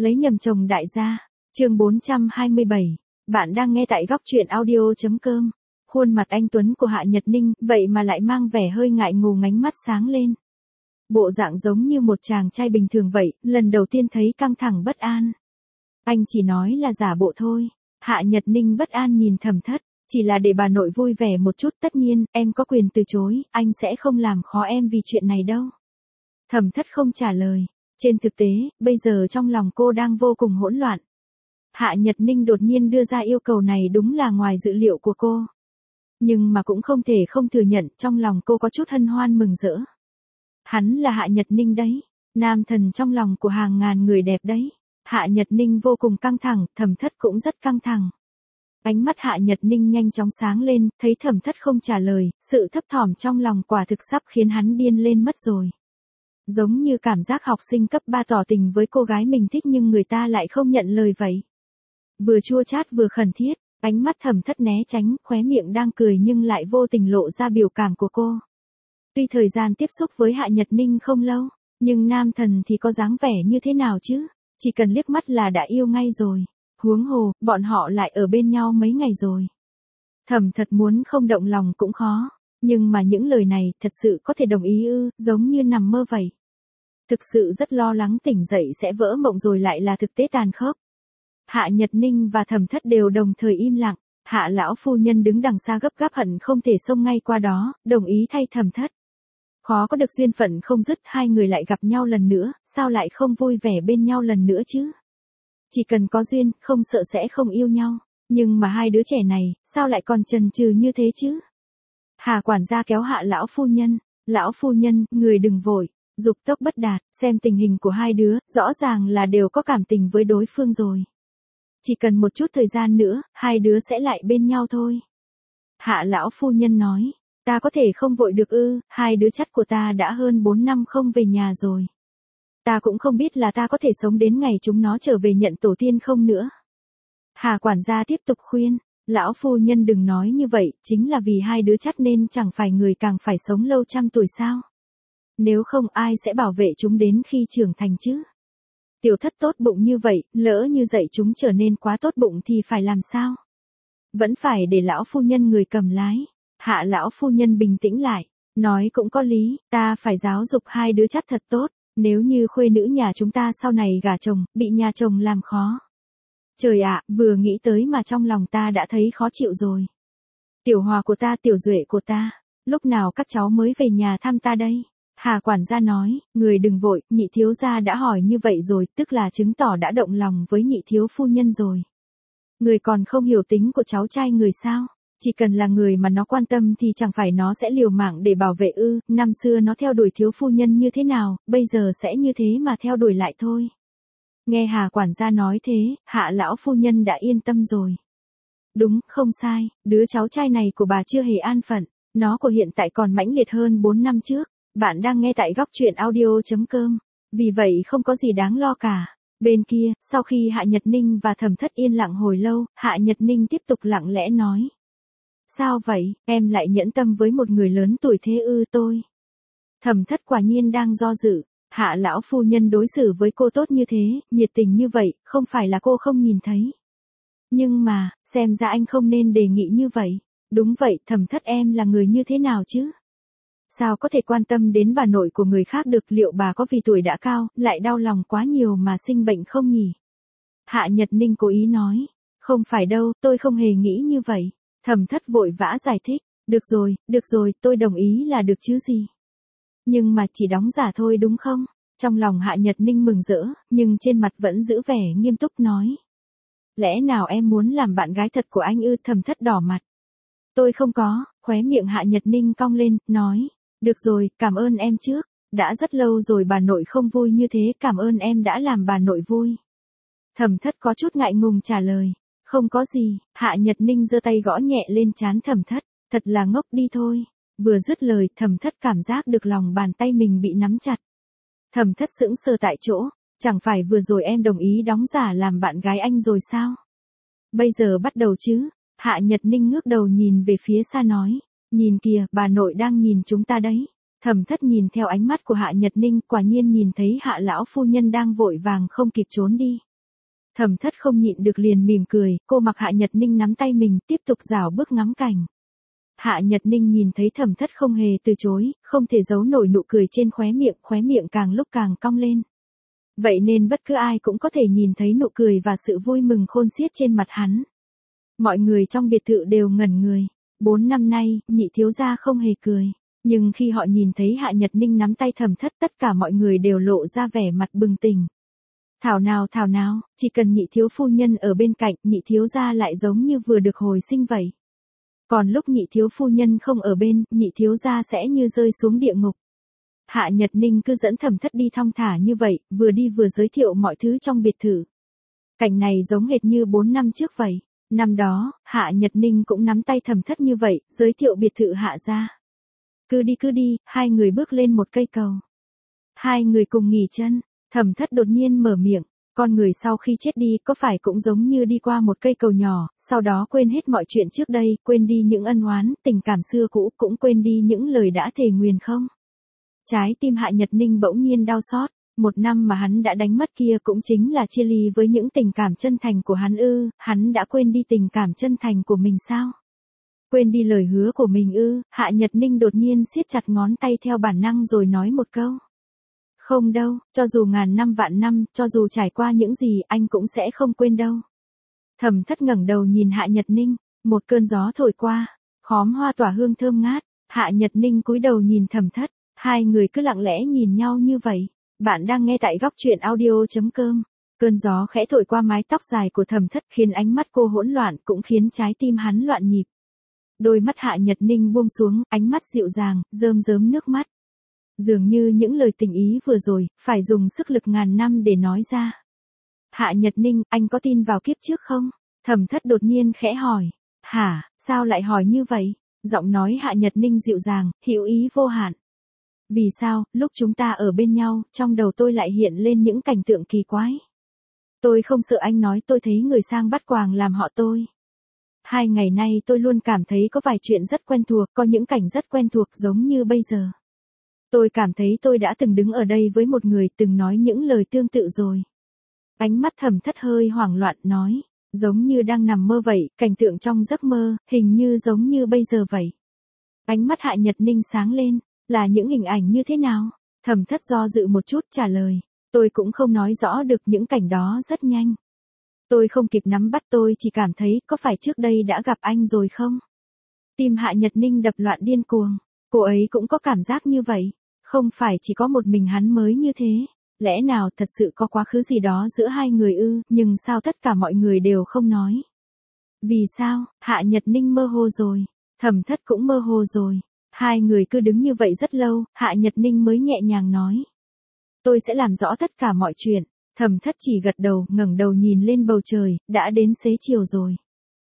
Lấy nhầm chồng đại gia. Chương 427. Bạn đang nghe tại góc truyện audio.com. Khuôn mặt anh tuấn của Hạ Nhật Ninh, vậy mà lại mang vẻ hơi ngại ngùng, ánh mắt sáng lên. Bộ dạng giống như một chàng trai bình thường vậy, lần đầu tiên thấy căng thẳng bất an. Anh chỉ nói là giả bộ thôi. Hạ Nhật Ninh bất an nhìn Thẩm Thất, chỉ là để bà nội vui vẻ một chút, tất nhiên, em có quyền từ chối, anh sẽ không làm khó em vì chuyện này đâu. Thẩm Thất không trả lời. Trên thực tế, bây giờ trong lòng cô đang vô cùng hỗn loạn. Hạ Nhật Ninh đột nhiên đưa ra yêu cầu này đúng là ngoài dự liệu của cô. Nhưng mà cũng không thể không thừa nhận, trong lòng cô có chút hân hoan mừng rỡ. Hắn là Hạ Nhật Ninh đấy, nam thần trong lòng của hàng ngàn người đẹp đấy. Hạ Nhật Ninh vô cùng căng thẳng, Thẩm Thất cũng rất căng thẳng. Ánh mắt Hạ Nhật Ninh nhanh chóng sáng lên, thấy Thẩm Thất không trả lời, sự thấp thỏm trong lòng quả thực sắp khiến hắn điên lên mất rồi. Giống như cảm giác học sinh cấp 3 tỏ tình với cô gái mình thích nhưng người ta lại không nhận lời vậy. Vừa chua chát vừa khẩn thiết, ánh mắt Thẩm Thất né tránh, khóe miệng đang cười nhưng lại vô tình lộ ra biểu cảm của cô. Tuy thời gian tiếp xúc với Hạ Nhật Ninh không lâu, nhưng nam thần thì có dáng vẻ như thế nào chứ? Chỉ cần liếc mắt là đã yêu ngay rồi. Huống hồ, bọn họ lại ở bên nhau mấy ngày rồi. Thẩm Thất muốn không động lòng cũng khó. Nhưng mà những lời này thật sự có thể đồng ý ư, giống như nằm mơ vậy. Thực sự rất lo lắng tỉnh dậy sẽ vỡ mộng rồi lại là thực tế tàn khốc. Hạ Nhật Ninh và Thẩm Thất đều đồng thời im lặng. Hạ lão phu nhân đứng đằng xa gấp gáp hận không thể xông ngay qua đó, đồng ý thay Thẩm Thất. Khó có được duyên phận không dứt, hai người lại gặp nhau lần nữa, sao lại không vui vẻ bên nhau lần nữa chứ? Chỉ cần có duyên, không sợ sẽ không yêu nhau. Nhưng mà hai đứa trẻ này, sao lại còn chần chừ như thế chứ? Hà quản gia kéo Hạ lão phu nhân, người đừng vội, dục tốc bất đạt, xem tình hình của hai đứa, rõ ràng là đều có cảm tình với đối phương rồi. Chỉ cần một chút thời gian nữa, hai đứa sẽ lại bên nhau thôi. Hạ lão phu nhân nói, ta có thể không vội được ư, hai đứa chắt của ta đã hơn 4 năm không về nhà rồi. Ta cũng không biết là ta có thể sống đến ngày chúng nó trở về nhận tổ tiên không nữa. Hà quản gia tiếp tục khuyên. Lão phu nhân đừng nói như vậy, chính là vì hai đứa chắt nên chẳng phải người càng phải sống lâu trăm tuổi sao? Nếu không ai sẽ bảo vệ chúng đến khi trưởng thành chứ? Tiểu Thất tốt bụng như vậy, lỡ như dạy chúng trở nên quá tốt bụng thì phải làm sao? Vẫn phải để lão phu nhân người cầm lái. Hạ lão phu nhân bình tĩnh lại, nói cũng có lý, ta phải giáo dục hai đứa chắt thật tốt, nếu như khuê nữ nhà chúng ta sau này gả chồng, bị nhà chồng làm khó. Trời ạ, vừa nghĩ tới mà trong lòng ta đã thấy khó chịu rồi. Tiểu Hòa của ta, Tiểu Duệ của ta, lúc nào các cháu mới về nhà thăm ta đây? Hà quản gia nói, người đừng vội, nhị thiếu gia đã hỏi như vậy rồi, tức là chứng tỏ đã động lòng với nhị thiếu phu nhân rồi. Người còn không hiểu tính của cháu trai người sao? Chỉ cần là người mà nó quan tâm thì chẳng phải nó sẽ liều mạng để bảo vệ ư? Năm xưa nó theo đuổi thiếu phu nhân như thế nào, bây giờ sẽ như thế mà theo đuổi lại thôi. Nghe Hà quản gia nói thế, Hạ lão phu nhân đã yên tâm rồi. Đúng, không sai, đứa cháu trai này của bà chưa hề an phận, nó của hiện tại còn mãnh liệt hơn 4 năm trước. Bạn đang nghe tại góc truyện audio.com, vì vậy không có gì đáng lo cả. Bên kia, sau khi Hạ Nhật Ninh và Thẩm Thất yên lặng hồi lâu, Hạ Nhật Ninh tiếp tục lặng lẽ nói. Sao vậy, em lại nhẫn tâm với một người lớn tuổi thế ư? Tôi. Thẩm Thất quả nhiên đang do dự. Hạ lão phu nhân đối xử với cô tốt như thế, nhiệt tình như vậy, không phải là cô không nhìn thấy. Nhưng mà, xem ra anh không nên đề nghị như vậy. Đúng vậy, Thẩm Thất em là người như thế nào chứ? Sao có thể quan tâm đến bà nội của người khác được, liệu bà có vì tuổi đã cao, lại đau lòng quá nhiều mà sinh bệnh không nhỉ? Hạ Nhật Ninh cố ý nói, không phải đâu, tôi không hề nghĩ như vậy. Thẩm Thất vội vã giải thích, được rồi, tôi đồng ý là được chứ gì. Nhưng mà chỉ đóng giả thôi đúng không? Trong lòng Hạ Nhật Ninh mừng rỡ, nhưng trên mặt vẫn giữ vẻ nghiêm túc nói. Lẽ nào em muốn làm bạn gái thật của anh ư? Thẩm Thất đỏ mặt. Tôi không có, khóe miệng Hạ Nhật Ninh cong lên, nói. Được rồi, cảm ơn em trước. Đã rất lâu rồi bà nội không vui như thế, cảm ơn em đã làm bà nội vui. Thẩm Thất có chút ngại ngùng trả lời. Không có gì, Hạ Nhật Ninh giơ tay gõ nhẹ lên trán Thẩm Thất. Thật là ngốc đi thôi. Vừa dứt lời, Thẩm Thất cảm giác được lòng bàn tay mình bị nắm chặt. Thẩm Thất sững sờ tại chỗ, chẳng phải vừa rồi em đồng ý đóng giả làm bạn gái anh rồi sao? Bây giờ bắt đầu chứ? Hạ Nhật Ninh ngước đầu nhìn về phía xa nói, nhìn kìa, bà nội đang nhìn chúng ta đấy. Thẩm Thất nhìn theo ánh mắt của Hạ Nhật Ninh, quả nhiên nhìn thấy Hạ lão phu nhân đang vội vàng không kịp trốn đi. Thẩm Thất không nhịn được liền mỉm cười, cô mặc Hạ Nhật Ninh nắm tay mình, tiếp tục rảo bước ngắm cảnh. Hạ Nhật Ninh nhìn thấy Thẩm Thất không hề từ chối, không thể giấu nổi nụ cười trên khóe miệng càng lúc càng cong lên. Vậy nên bất cứ ai cũng có thể nhìn thấy nụ cười và sự vui mừng khôn xiết trên mặt hắn. Mọi người trong biệt thự đều ngẩn người. 4 năm nay, nhị thiếu gia không hề cười. Nhưng khi họ nhìn thấy Hạ Nhật Ninh nắm tay Thẩm Thất, tất cả mọi người đều lộ ra vẻ mặt bừng tỉnh. Thảo nào, chỉ cần nhị thiếu phu nhân ở bên cạnh, nhị thiếu gia lại giống như vừa được hồi sinh vậy. Còn lúc nhị thiếu phu nhân không ở bên, nhị thiếu gia sẽ như rơi xuống địa ngục. Hạ Nhật Ninh cứ dẫn Thẩm Thất đi thong thả như vậy, vừa đi vừa giới thiệu mọi thứ trong biệt thự. Cảnh này giống hệt như 4 năm trước vậy. Năm đó, Hạ Nhật Ninh cũng nắm tay Thẩm Thất như vậy, giới thiệu biệt thự Hạ gia. Cứ đi, hai người bước lên một cây cầu. Hai người cùng nghỉ chân, Thẩm Thất đột nhiên mở miệng, con người sau khi chết đi có phải cũng giống như đi qua một cây cầu nhỏ, sau đó quên hết mọi chuyện trước đây, quên đi những ân oán, tình cảm xưa cũ, cũng quên đi những lời đã thề nguyền không? Trái tim Hạ Nhật Ninh bỗng nhiên đau xót, 1 năm mà hắn đã đánh mất kia cũng chính là chia ly với những tình cảm chân thành của hắn ư, hắn đã quên đi tình cảm chân thành của mình sao? Quên đi lời hứa của mình ư, Hạ Nhật Ninh đột nhiên siết chặt ngón tay theo bản năng rồi nói một câu. Không đâu, cho dù ngàn năm vạn năm, cho dù trải qua những gì anh cũng sẽ không quên đâu. Thẩm Thất ngẩng đầu nhìn Hạ Nhật Ninh, một cơn gió thổi qua, khóm hoa tỏa hương thơm ngát, Hạ Nhật Ninh cúi đầu nhìn Thẩm Thất, hai người cứ lặng lẽ nhìn nhau như vậy. Bạn đang nghe tại góc truyện audio.com. Cơn gió khẽ thổi qua mái tóc dài của Thẩm Thất khiến ánh mắt cô hỗn loạn, cũng khiến trái tim hắn loạn nhịp. Đôi mắt Hạ Nhật Ninh buông xuống, ánh mắt dịu dàng, rơm rớm nước mắt. Dường như những lời tình ý vừa rồi, phải dùng sức lực ngàn năm để nói ra. Hạ Nhật Ninh, anh có tin vào kiếp trước không? Thẩm Thất đột nhiên khẽ hỏi. Hả, sao lại hỏi như vậy? Giọng nói Hạ Nhật Ninh dịu dàng, hữu ý vô hạn. Vì sao, lúc chúng ta ở bên nhau, trong đầu tôi lại hiện lên những cảnh tượng kỳ quái. Tôi không sợ anh nói tôi thấy người sang bắt quàng làm họ tôi. 2 ngày nay tôi luôn cảm thấy có vài chuyện rất quen thuộc, có những cảnh rất quen thuộc giống như bây giờ. Tôi cảm thấy tôi đã từng đứng ở đây với một người từng nói những lời tương tự rồi. Ánh mắt Thẩm Thất hơi hoảng loạn nói, giống như đang nằm mơ vậy, cảnh tượng trong giấc mơ, hình như giống như bây giờ vậy. Ánh mắt Hạ Nhật Ninh sáng lên, là những hình ảnh như thế nào? Thẩm Thất do dự một chút trả lời, tôi cũng không nói rõ được, những cảnh đó rất nhanh. Tôi không kịp nắm bắt, tôi chỉ cảm thấy có phải trước đây đã gặp anh rồi không? Tim Hạ Nhật Ninh đập loạn điên cuồng, cô ấy cũng có cảm giác như vậy. Không phải chỉ có một mình hắn mới như thế, lẽ nào thật sự có quá khứ gì đó giữa hai người ư, nhưng sao tất cả mọi người đều không nói? Vì sao, Hạ Nhật Ninh mơ hồ rồi, Thẩm Thất cũng mơ hồ rồi, hai người cứ đứng như vậy rất lâu, Hạ Nhật Ninh mới nhẹ nhàng nói. Tôi sẽ làm rõ tất cả mọi chuyện, Thẩm Thất chỉ gật đầu, ngẩng đầu nhìn lên bầu trời, đã đến xế chiều rồi.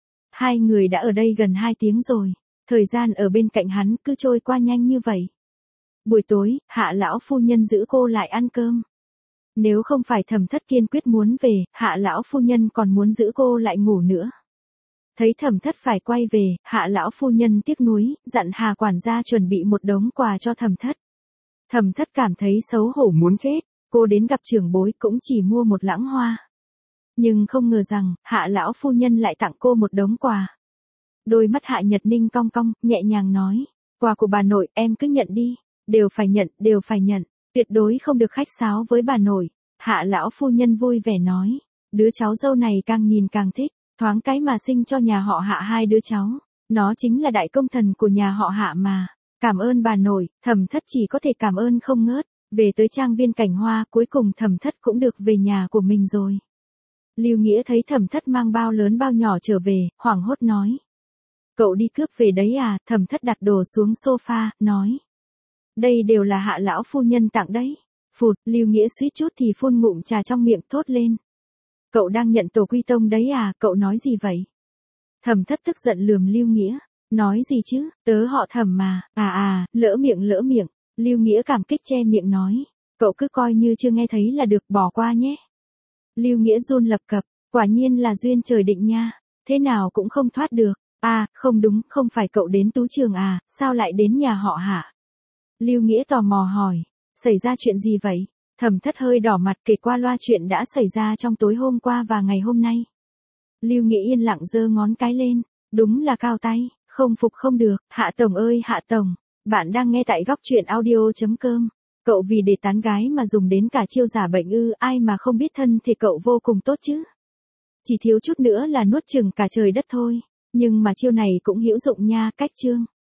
Hai người đã ở đây gần 2 tiếng rồi, thời gian ở bên cạnh hắn cứ trôi qua nhanh như vậy. Buổi tối, Hạ lão phu nhân giữ cô lại ăn cơm. Nếu không phải Thẩm Thất kiên quyết muốn về, Hạ lão phu nhân còn muốn giữ cô lại ngủ nữa. Thấy Thẩm Thất phải quay về, Hạ lão phu nhân tiếc nuối, dặn Hà quản gia chuẩn bị một đống quà cho Thẩm Thất. Thẩm Thất cảm thấy xấu hổ muốn chết, cô đến gặp trưởng bối cũng chỉ mua một lẵng hoa. Nhưng không ngờ rằng, Hạ lão phu nhân lại tặng cô một đống quà. Đôi mắt Hạ Nhật Ninh cong cong, nhẹ nhàng nói, quà của bà nội, em cứ nhận đi. Đều phải nhận, tuyệt đối không được khách sáo với bà nội. Hạ lão phu nhân vui vẻ nói, đứa cháu dâu này càng nhìn càng thích, thoáng cái mà sinh cho nhà họ Hạ 2 đứa cháu. Nó chính là đại công thần của nhà họ Hạ mà. Cảm ơn bà nội, Thẩm Thất chỉ có thể cảm ơn không ngớt. Về tới trang viên cảnh hoa, cuối cùng Thẩm Thất cũng được về nhà của mình rồi. Lưu Nghĩa thấy Thẩm Thất mang bao lớn bao nhỏ trở về, hoảng hốt nói. Cậu đi cướp về đấy à? Thẩm Thất đặt đồ xuống sofa, nói. Đây đều là Hạ lão phu nhân tặng đấy. Phụt, Lưu Nghĩa suýt chút thì phun ngụm trà trong miệng, thốt lên. Cậu đang nhận tổ quy tông đấy à, cậu nói gì vậy? Thẩm Thất tức giận lườm Lưu Nghĩa. Nói gì chứ, tớ họ Thẩm mà, lỡ miệng. Lưu Nghĩa cảm kích che miệng nói. Cậu cứ coi như chưa nghe thấy là được, bỏ qua nhé. Lưu Nghĩa run lập cập, quả nhiên là duyên trời định nha, thế nào cũng không thoát được. Không đúng, không phải cậu đến Tú Trường à, sao lại đến nhà họ Hạ? Lưu Nghĩa tò mò hỏi, xảy ra chuyện gì vậy? Thẩm Thất hơi đỏ mặt kể qua loa chuyện đã xảy ra trong tối hôm qua và ngày hôm nay. Lưu Nghị yên lặng giơ ngón cái lên, đúng là cao tay, không phục không được, Hạ Tổng ơi Hạ Tổng, bạn đang nghe tại góc truyện audio.com. Cậu vì để tán gái mà dùng đến cả chiêu giả bệnh ư, ai mà không biết thân thì cậu vô cùng tốt chứ. Chỉ thiếu chút nữa là nuốt chửng cả trời đất thôi, nhưng mà chiêu này cũng hữu dụng nha, cách chương.